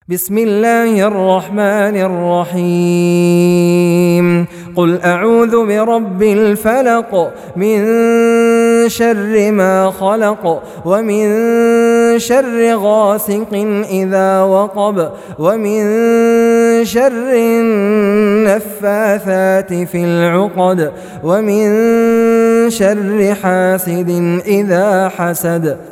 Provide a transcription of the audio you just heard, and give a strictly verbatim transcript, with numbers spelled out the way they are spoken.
بسم الله الرحمن الرحيم قل أعوذ برب الفلق من شر ما خلق ومن شر غاسق إذا وقب ومن شر النفاثات في العقد ومن شر حاسد إذا حسد.